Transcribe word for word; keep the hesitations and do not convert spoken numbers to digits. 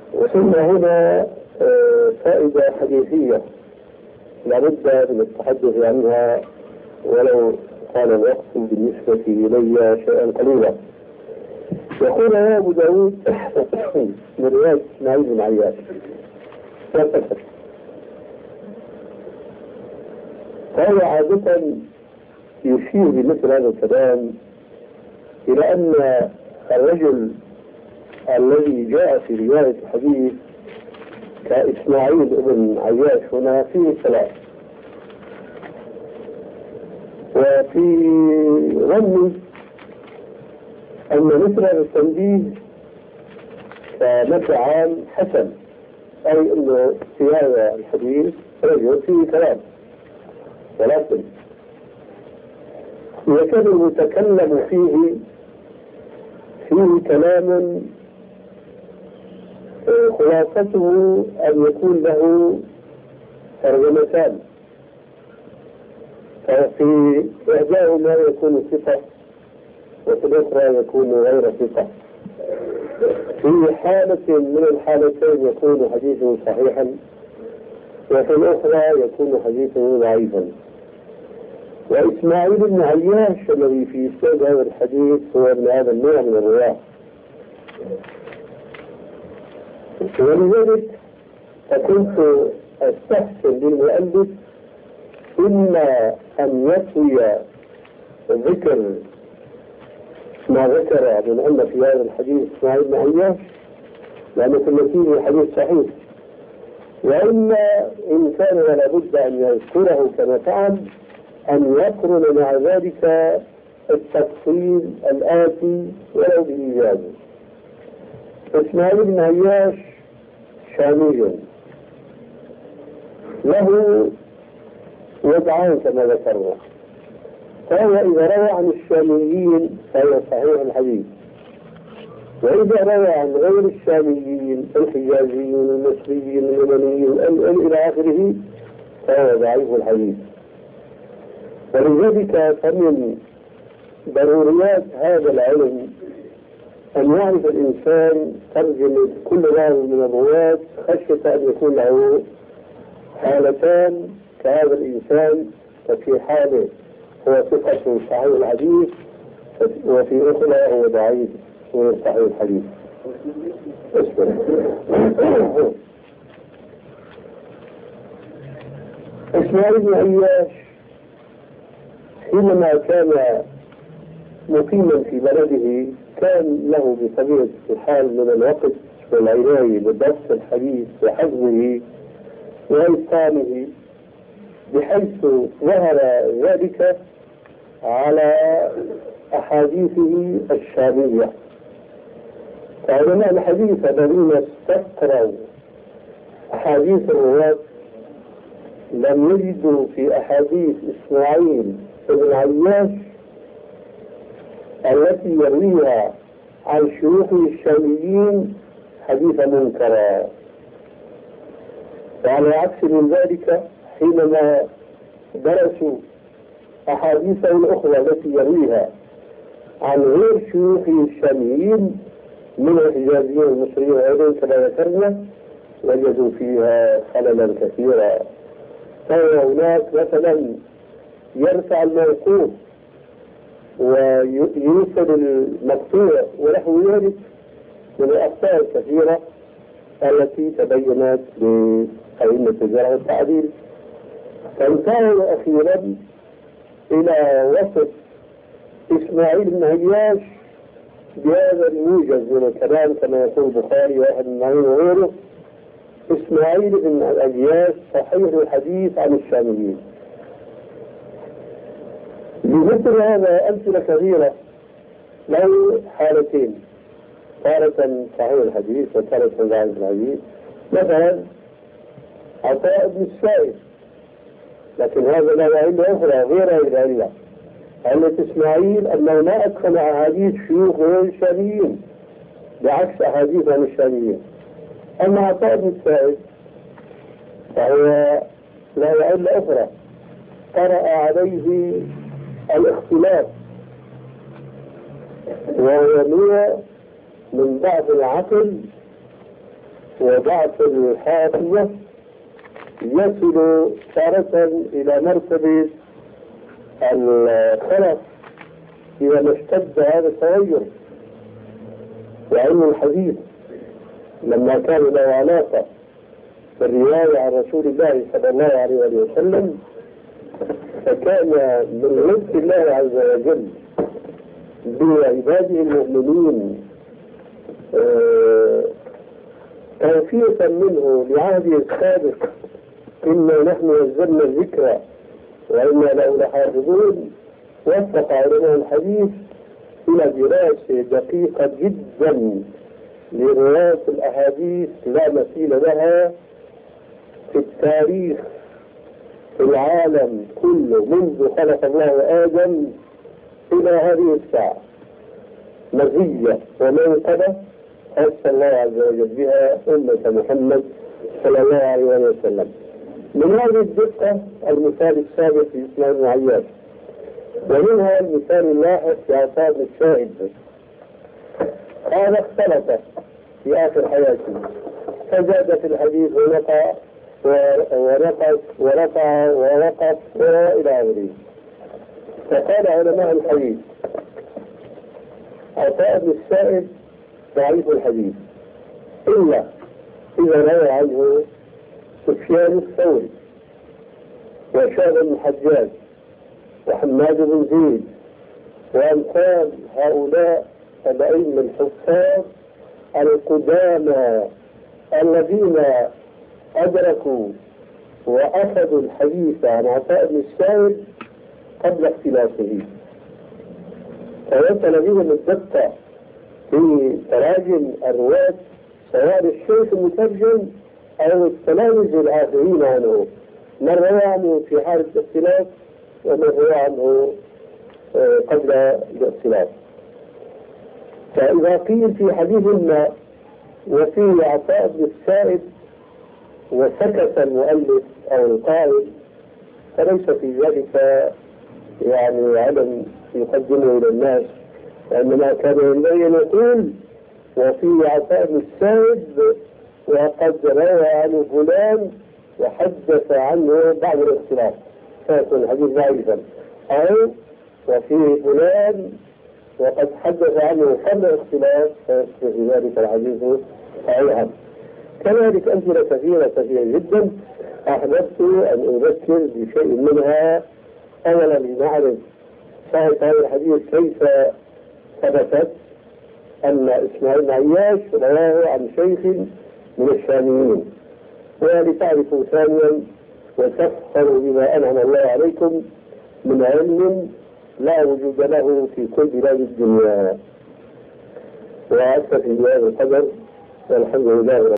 وصلنا هنا فائدة حديثية لابد من التحدث عنها ولو كان الوقت بالنسبة إلي شيئا قليلا. يقول يا أبو داود من رواية إسماعيل بن عياش فهو عادة يشير بمثل هذا الكلام إلى أن الرجل الذي جاء في رواية الحديث كإسماعيل بن عياش هنا فيه ثلاث، وفي ظني أن مثل هذا التنبيه كنفع عام حسن، أي أنه في هذا الحديث رجل فيه كلام، ولكن يكاد المتكلم فيه فيه كلام خلاصته أن يكون له ترجمتان، ففي إحداهما يكون ثقة وفي الأخرى يكون غير ثقة. في حالة من الحالتين يكون حديثه صحيحا وفي الأخرى يكون حديثه ضعيفا. وإسماعيل بن عياش الذي في إسناد هذا الحديث هو من هذا النوع من الرواة، ولذلك فكنت أستحسن للمؤلف إما أن يطوي ذكر ما ذكر من أن في هذا الحديث إسماعيل بن عياش لأن في النتيجة حديث صحيح، وإما إن كان ولا بد أن يذكره كما فعل أن يقرن مع ذلك التفصيل الآتي ولو بإيجاز. إسماعيل بن عياش شامي له وضعان كما ذكرنا، فهو إذا روى عن الشاميين فهو صحيح الحديث، وإذا روى عن غير الشاميين الحجازيين المصريين اليمنيين إلى آخره فهو ضعيف الحديث. ولذلك فمن ضروريات هذا العلم أن يعرف الإنسان ترجمة كل راوي من الرواة خشية أن يكون له حالتان كهذا الإنسان، ففي حاله هو ثقة صحيح الحديث وفي أخرى هو ضعيف صحيح الحديث. إسماعيل بن عياش حينما كان مقيما في بلده كان له بطبيعة الحال من الوقت والعناية بضبط الحديث وحفظه وإتقانه، بحيث ظهر ذلك على أحاديثه الشامية. فعلماء الحديث الذين استقروا أحاديث الرواة لم يجدوا في أحاديث إسماعيل بن عياش التي يرويها عن شيوخه الشاميين حديث منكرا، وعلى عكس من ذلك حينما درسوا أحاديثه الأخرى التي يرويها عن غير شيوخه الشاميين من الحجازيين المصريين وغيرهم كما ذكرنا وجدوا فيها خللا كثيرا. فهو هناك مثلا يرفع الموقوف ويوصل المقطوع ونحو ذلك من الأخطاء الكثيرة التي تبينت بأئمة الجرح والتعديل. فانتهوا أخيرا إلى وصف إسماعيل بن عياش بهذا الموجز من الكلام كما يقول البخاري واحد من معين وغيره: إسماعيل بن عياش صحيح الحديث عن الشاميين. بمثل هذا أمثلة كثيرة له حالتين، تارة صحيح الحديث وتارة ضعيف الحديث. مثلا عطاء بن السائب، لكن هذا له علة أخرى غير هذه العلة، علة إسماعيل أنه ما أدخل أحاديث شيوخ غير الشاميين بعكس أحاديث عن الشاميين. أما عطاء بن السائب فهو له علة أخرى، طرأ عليه الاختلاف وهو نوع من ضعف العقل وضعف الحافظة يصل تارة إلى مرتبة الخلف إذا ما اشتد هذا التغير. وعلم الحديث لما كان له علاقة بالرواية عن رسول الله صلى الله عليه وسلم، فكان من لطف الله عز وجل بعباده المؤمنين توفيقا منه لعهده السابق إنا نحن نزلنا الذكر وإنا له لحافظون، وفق علماء الحديث إلى دراسة دقيقة جدا لرواية الأحاديث لا مثيل لها في التاريخ في العالم كله منذ خلق الله آدم إلى هذه الساعة، مزية ومنقبة خص الله عز وجل بها أمة محمد صلى الله عليه وسلم. من هذه الدقة المثال السابق في إسماعيل بن عياش، ومنها المثال اللاحق في عطاء بن السائب. قال اختلط في آخر حياته فزاد في الحديث ونقع ورقص ورفع ورقص إلى آخره. فقال علماء الحديث عطاء بن السائب ضعيف الحديث إلا إذا روى عنه سفيان الثوري وشعبة بن الحجاج وحماد بن زيد وأمثال هؤلاء الأئمة الحفاظ القدامى الذين أدركوا وأخذوا الحديث عن عطاء بن السائب قبل اختلافه، فوصل بهم الدقة في تراجم الرواة سواء الشيخ المترجم أو التلاميذ الآخرين عنه، من روى عنه في حالة الاختلاف ومن روى عنه قبل الاختلاف. فإذا قيل في حديث ما وفيه عطاء بن السائب وسكت المؤلف أو القائل فليس في ذلك يعني علم يقدمه إلى الناس، وإنما كان ينبغي أن يقول وفيه عطاء بن السائب وقد روى عنه فلان وحدث عنه بعد الاختلاف فيكون الحديث ضعيفا، أو وفيه فلان وقد حدث عنه قبل الاختلاف فيصبح في ذلك الحديث صحيحا. كذلك أمثلة كثيرة كثيرة جدا أحببت أن أذكر بشيء منها. أولا لنعرف صحة هذا الحديث كيف ثبتت أن إسماعيل بن عياش رواه عن شيخ من الشاميين، ولتعرفوا ثانيا وتفخروا بما أنعم الله عليكم من علم لا وجود له في كل بلاد الدنيا. وأكتفي بهذا القدر والحمد لله.